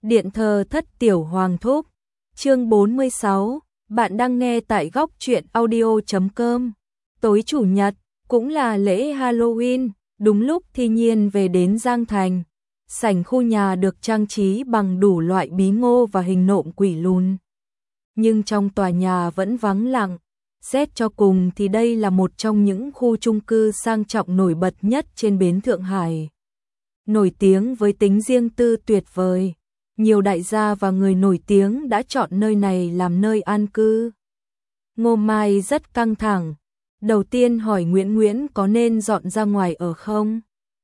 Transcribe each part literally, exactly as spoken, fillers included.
Điện thờ thất tiểu hoàng thúc, chương bốn mươi sáu, bạn đang nghe tại góc truyện audio chấm com. Tối chủ nhật, cũng là lễ Halloween, đúng lúc Thi Nhiên về đến Giang Thành. Sảnh khu nhà được trang trí bằng đủ loại bí ngô và hình nộm quỷ lùn. Nhưng trong tòa nhà vẫn vắng lặng, xét cho cùng thì đây là một trong những khu chung cư sang trọng nổi bật nhất trên bến Thượng Hải. Nổi tiếng với tính riêng tư tuyệt vời. Nhiều đại gia và người nổi tiếng đã chọn nơi này làm nơi an cư. Ngô Mai rất căng thẳng. Đầu tiên hỏi Nguyễn Nguyễn có nên dọn ra ngoài ở không?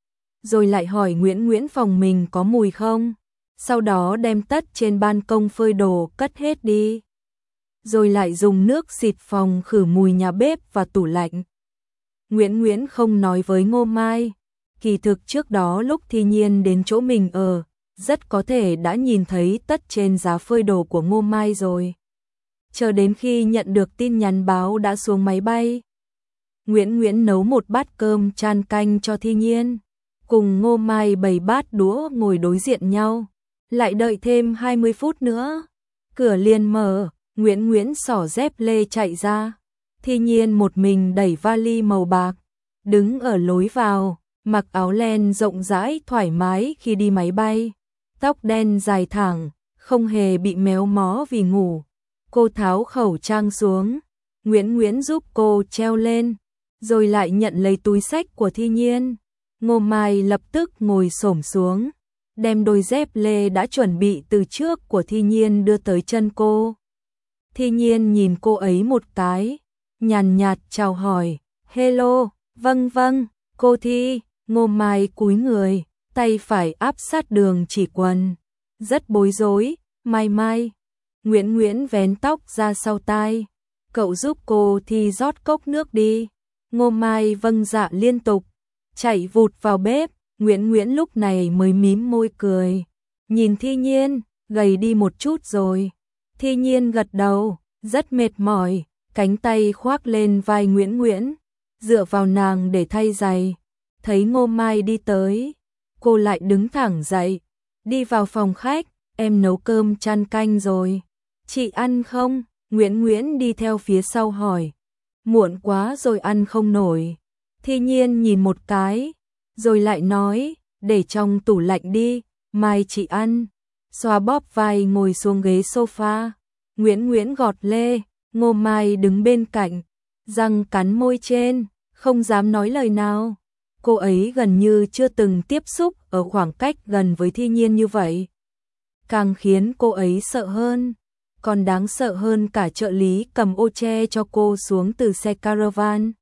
Rồi lại hỏi Nguyễn Nguyễn phòng mình có mùi không? Sau đó đem tất trên ban công phơi đồ cất hết đi. Rồi lại dùng nước xịt phòng khử mùi nhà bếp và tủ lạnh. Nguyễn Nguyễn không nói với Ngô Mai. Kỳ thực trước đó lúc Thi Nhiên đến chỗ mình ở, rất có thể đã nhìn thấy tất trên giá phơi đồ của Ngô Mai rồi. Chờ đến khi nhận được tin nhắn báo đã xuống máy bay, Nguyễn Nguyễn nấu một bát cơm chan canh cho Thi Nhiên, cùng Ngô Mai bày bát đũa ngồi đối diện nhau, lại đợi thêm hai mươi phút nữa. Cửa liền mở, Nguyễn Nguyễn xỏ dép lê chạy ra. Thi Nhiên một mình đẩy vali màu bạc, đứng ở lối vào, mặc áo len rộng rãi thoải mái khi đi máy bay. Tóc đen dài thẳng, không hề bị méo mó vì ngủ. Cô tháo khẩu trang xuống, Nguyễn Nguyễn giúp cô treo lên, rồi lại nhận lấy túi xách của Thi Nhiên. Ngô Mai lập tức ngồi xổm xuống, đem đôi dép lê đã chuẩn bị từ trước của Thi Nhiên đưa tới chân cô. Thi Nhiên nhìn cô ấy một cái, nhàn nhạt chào hỏi, hello, vâng vâng, cô Thi. Ngô Mai cúi người, tay phải áp sát đường chỉ quần, rất bối rối. Mai Mai, Nguyễn Nguyễn vén tóc ra sau tai, cậu giúp cô Thi rót cốc nước đi. Ngô Mai vâng dạ liên tục, chạy vụt vào bếp. Nguyễn Nguyễn lúc này mới mím môi cười, nhìn Thi Nhiên, gầy đi một chút rồi. Thi Nhiên gật đầu, rất mệt mỏi, cánh tay khoác lên vai Nguyễn Nguyễn, dựa vào nàng để thay giày. Thấy Ngô Mai đi tới, cô lại đứng thẳng dậy, đi vào phòng khách, em nấu cơm chan canh rồi, chị ăn không? Nguyễn Nguyễn đi theo phía sau hỏi, muộn quá rồi ăn không nổi. Thi Nhiên nhìn một cái, rồi lại nói, để trong tủ lạnh đi, mai chị ăn. Xoa bóp vai ngồi xuống ghế sofa, Nguyễn Nguyễn gọt lê. Ngô Mai đứng bên cạnh, răng cắn môi trên, không dám nói lời nào. Cô ấy gần như chưa từng tiếp xúc ở khoảng cách gần với Thi Nhiên như vậy. Càng khiến cô ấy sợ hơn, còn đáng sợ hơn cả trợ lý cầm ô che cho cô xuống từ xe caravan.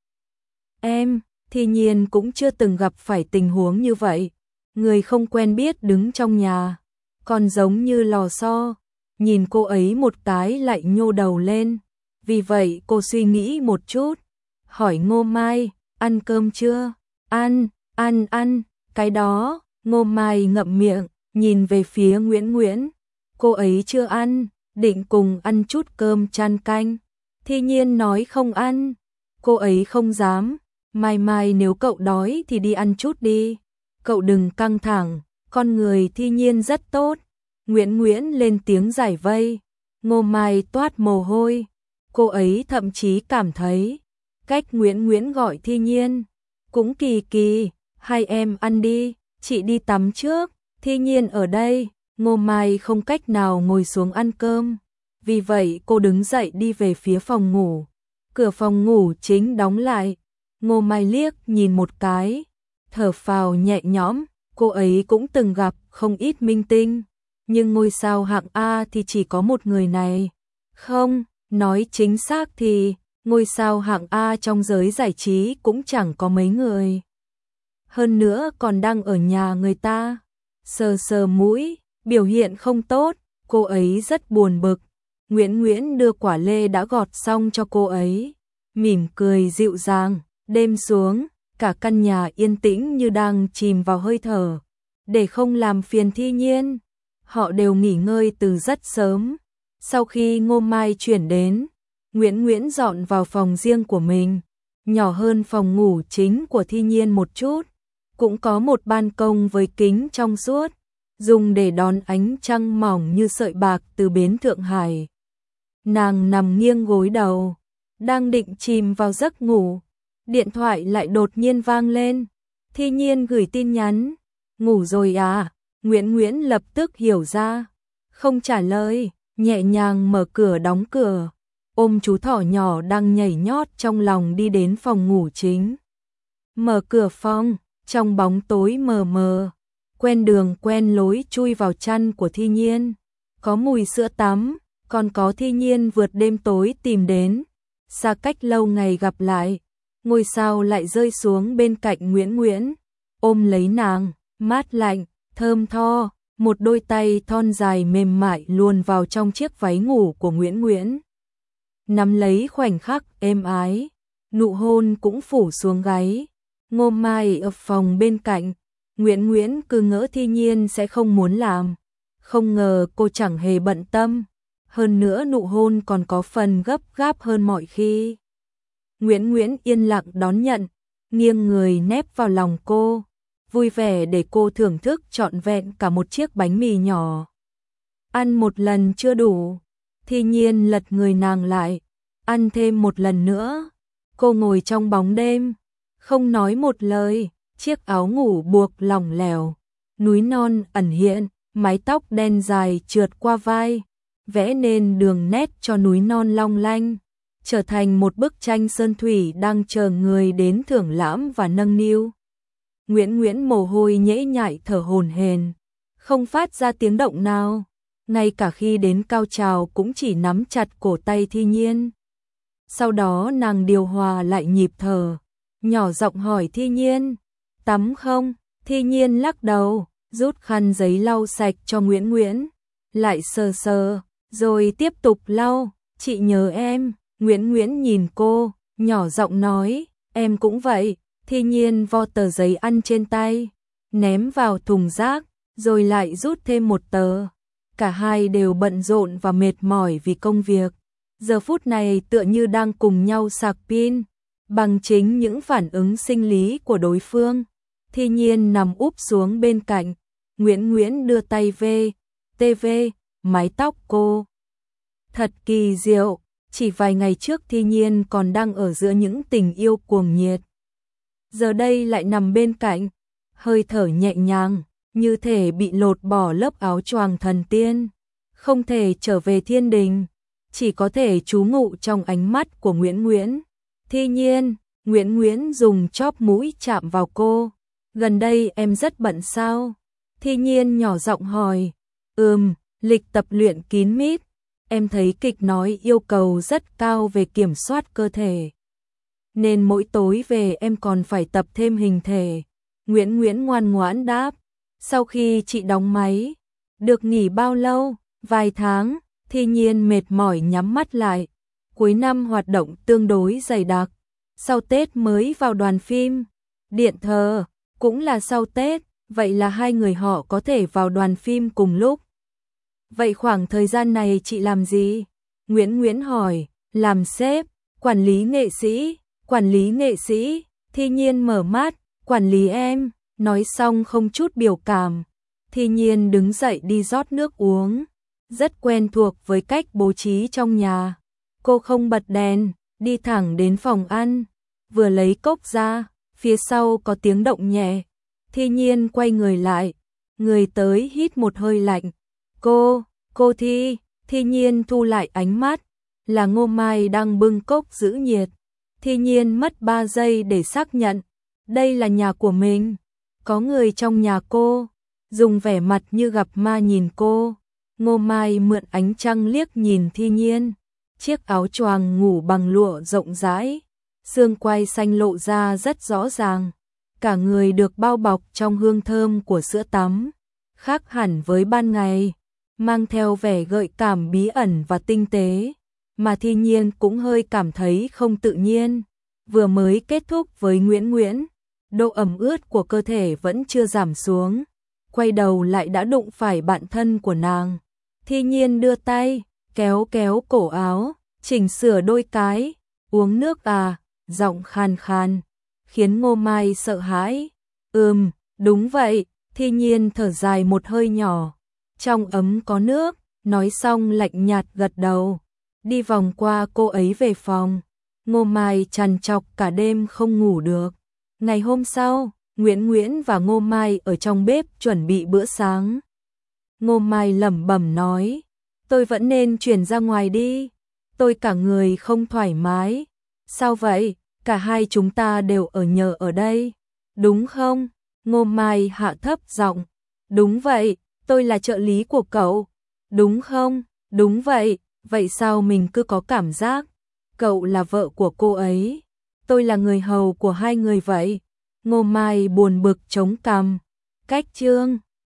Em, Thi Nhiên cũng chưa từng gặp phải tình huống như vậy. Người không quen biết đứng trong nhà, còn giống như lò xo. Nhìn cô ấy một cái lại nhô đầu lên. Vì vậy cô suy nghĩ một chút, hỏi Ngô Mai, ăn cơm chưa? Ăn, ăn, ăn, cái đó. Ngô Mai ngậm miệng, nhìn về phía Nguyễn Nguyễn. Cô ấy chưa ăn, định cùng ăn chút cơm chan canh. Thi Nhiên nói không ăn. Cô ấy không dám. Mai Mai nếu cậu đói thì đi ăn chút đi. Cậu đừng căng thẳng, con người Thi Nhiên rất tốt. Nguyễn Nguyễn lên tiếng giải vây. Ngô Mai toát mồ hôi. Cô ấy thậm chí cảm thấy cách Nguyễn Nguyễn gọi Thi Nhiên cũng kỳ kỳ. Hai em ăn đi, chị đi tắm trước. Thi Nhiên ở đây. Ngô Mai không cách nào ngồi xuống ăn cơm, vì vậy cô đứng dậy đi về phía phòng ngủ. Cửa phòng ngủ chính đóng lại. Ngô Mai liếc nhìn một cái, thở phào nhẹ nhõm. Cô ấy cũng từng gặp không ít minh tinh, nhưng ngôi sao hạng A thì chỉ có một người này. Không, nói chính xác thì ngôi sao hạng A trong giới giải trí cũng chẳng có mấy người. Hơn nữa còn đang ở nhà người ta. Sờ sờ mũi, biểu hiện không tốt, cô ấy rất buồn bực. Nguyễn Nguyễn đưa quả lê đã gọt xong cho cô ấy, mỉm cười dịu dàng. Đêm xuống, cả căn nhà yên tĩnh như đang chìm vào hơi thở. Để không làm phiền Thi Nhiên, họ đều nghỉ ngơi từ rất sớm. Sau khi Ngô Mai chuyển đến, Nguyễn Nguyễn dọn vào phòng riêng của mình, nhỏ hơn phòng ngủ chính của Thi Nhiên một chút, cũng có một ban công với kính trong suốt. dùng để đón ánh trăng mỏng như sợi bạc từ bến Thượng Hải. Nàng nằm nghiêng gối đầu, đang định chìm vào giấc ngủ, điện thoại lại đột nhiên vang lên. Thi Nhiên gửi tin nhắn, ngủ rồi à? Nguyễn Nguyễn lập tức hiểu ra, không trả lời, nhẹ nhàng mở cửa đóng cửa, ôm chú thỏ nhỏ đang nhảy nhót trong lòng đi đến phòng ngủ chính. Mở cửa phòng, trong bóng tối mờ mờ, quen đường quen lối chui vào chăn của Thi Nhiên, có mùi sữa tắm, còn có Thi Nhiên vượt đêm tối tìm đến, xa cách lâu ngày gặp lại, ngôi sao lại rơi xuống bên cạnh Nguyễn Nguyễn, ôm lấy nàng, mát lạnh, thơm tho, một đôi tay thon dài mềm mại luồn vào trong chiếc váy ngủ của Nguyễn Nguyễn. Nắm lấy khoảnh khắc êm ái, nụ hôn cũng phủ xuống gáy. Ngô Mai ở phòng bên cạnh, Nguyễn Nguyễn cứ ngỡ Thi Nhiên sẽ không muốn làm, không ngờ cô chẳng hề bận tâm, hơn nữa nụ hôn còn có phần gấp gáp hơn mọi khi. Nguyễn Nguyễn yên lặng đón nhận, nghiêng người nép vào lòng cô, vui vẻ để cô thưởng thức trọn vẹn cả một chiếc bánh mì nhỏ. Ăn một lần chưa đủ, Thi Nhiên lật người nàng lại, ăn thêm một lần nữa. Cô ngồi trong bóng đêm, không nói một lời, chiếc áo ngủ buộc lỏng lẻo, núi non ẩn hiện, mái tóc đen dài trượt qua vai, vẽ nên đường nét cho núi non long lanh, trở thành một bức tranh sơn thủy đang chờ người đến thưởng lãm và nâng niu. Nguyễn Nguyễn mồ hôi nhễ nhại thở hổn hển, không phát ra tiếng động nào, ngay cả khi đến cao trào cũng chỉ nắm chặt cổ tay Thi Nhiên. Sau đó nàng điều hòa lại nhịp thở, nhỏ giọng hỏi Thi Nhiên, tắm không? Thi Nhiên lắc đầu, rút khăn giấy lau sạch cho Nguyễn Nguyễn, lại sờ sờ, rồi tiếp tục lau, chị nhớ em. Nguyễn Nguyễn nhìn cô, nhỏ giọng nói, em cũng vậy. Thi Nhiên vo tờ giấy ăn trên tay, ném vào thùng rác, rồi lại rút thêm một tờ. Cả hai đều bận rộn và mệt mỏi vì công việc. Giờ phút này tựa như đang cùng nhau sạc pin, bằng chính những phản ứng sinh lý của đối phương. Thi Nhiên nằm úp xuống bên cạnh, Nguyễn Nguyễn đưa tay về, tê vê, mái tóc cô. Thật kỳ diệu, chỉ vài ngày trước Thi Nhiên còn đang ở giữa những tình yêu cuồng nhiệt. Giờ đây lại nằm bên cạnh, hơi thở nhẹ nhàng, như thể bị lột bỏ lớp áo choàng thần tiên, không thể trở về thiên đình, chỉ có thể trú ngụ trong ánh mắt của Nguyễn Nguyễn. Thi Nhiên, Nguyễn Nguyễn dùng chóp mũi chạm vào cô, gần đây em rất bận sao? Thi Nhiên nhỏ giọng hỏi, ừm, lịch tập luyện kín mít, em thấy kịch nói yêu cầu rất cao về kiểm soát cơ thể, nên mỗi tối về em còn phải tập thêm hình thể. Nguyễn Nguyễn ngoan ngoãn đáp, sau khi chị đóng máy, được nghỉ bao lâu? Vài tháng. Thi Nhiên mệt mỏi nhắm mắt lại, cuối năm hoạt động tương đối dày đặc, sau Tết mới vào đoàn phim. Điện thờ, cũng là sau Tết, vậy là hai người họ có thể vào đoàn phim cùng lúc. Vậy khoảng thời gian này chị làm gì? Nguyễn Nguyễn hỏi, làm sếp, quản lý nghệ sĩ, quản lý nghệ sĩ. Thi Nhiên mở mắt, quản lý em, nói xong không chút biểu cảm. Thi Nhiên đứng dậy đi rót nước uống, rất quen thuộc với cách bố trí trong nhà. Cô không bật đèn, đi thẳng đến phòng ăn, vừa lấy cốc ra, phía sau có tiếng động nhẹ. Thi Nhiên quay người lại, người tới hít một hơi lạnh. Cô, cô Thi, Thi Nhiên thu lại ánh mắt, là Ngô Mai đang bưng cốc giữ nhiệt. Thi Nhiên mất ba giây để xác nhận, đây là nhà của mình, có người trong nhà cô, dùng vẻ mặt như gặp ma nhìn cô. Ngô Mai mượn ánh trăng liếc nhìn Thi Nhiên, chiếc áo choàng ngủ bằng lụa rộng rãi, xương quai xanh lộ ra rất rõ ràng, cả người được bao bọc trong hương thơm của sữa tắm, khác hẳn với ban ngày, mang theo vẻ gợi cảm bí ẩn và tinh tế, mà Thi Nhiên cũng hơi cảm thấy không tự nhiên. Vừa mới kết thúc với Nguyễn Nguyễn, độ ẩm ướt của cơ thể vẫn chưa giảm xuống, quay đầu lại đã đụng phải bạn thân của nàng. Thi Nhiên đưa tay, kéo kéo cổ áo, chỉnh sửa đôi cái, uống nước à, giọng khàn khàn, khiến Ngô Mai sợ hãi. Ừm, đúng vậy. Thi Nhiên thở dài một hơi nhỏ, trong ấm có nước, nói xong lạnh nhạt gật đầu, đi vòng qua cô ấy về phòng. Ngô Mai trằn trọc cả đêm không ngủ được. Ngày hôm sau, Nguyễn Nguyễn và Ngô Mai ở trong bếp chuẩn bị bữa sáng. Ngô Mai lẩm bẩm nói, tôi vẫn nên chuyển ra ngoài đi, tôi cả người không thoải mái. Sao vậy? Cả hai chúng ta đều ở nhờ ở đây, đúng không? Ngô Mai hạ thấp giọng, đúng vậy, tôi là trợ lý của cậu, đúng không? Đúng vậy, vậy sao mình cứ có cảm giác cậu là vợ của cô ấy, tôi là người hầu của hai người vậy? Ngô Mai buồn bực chống cằm. Cách chương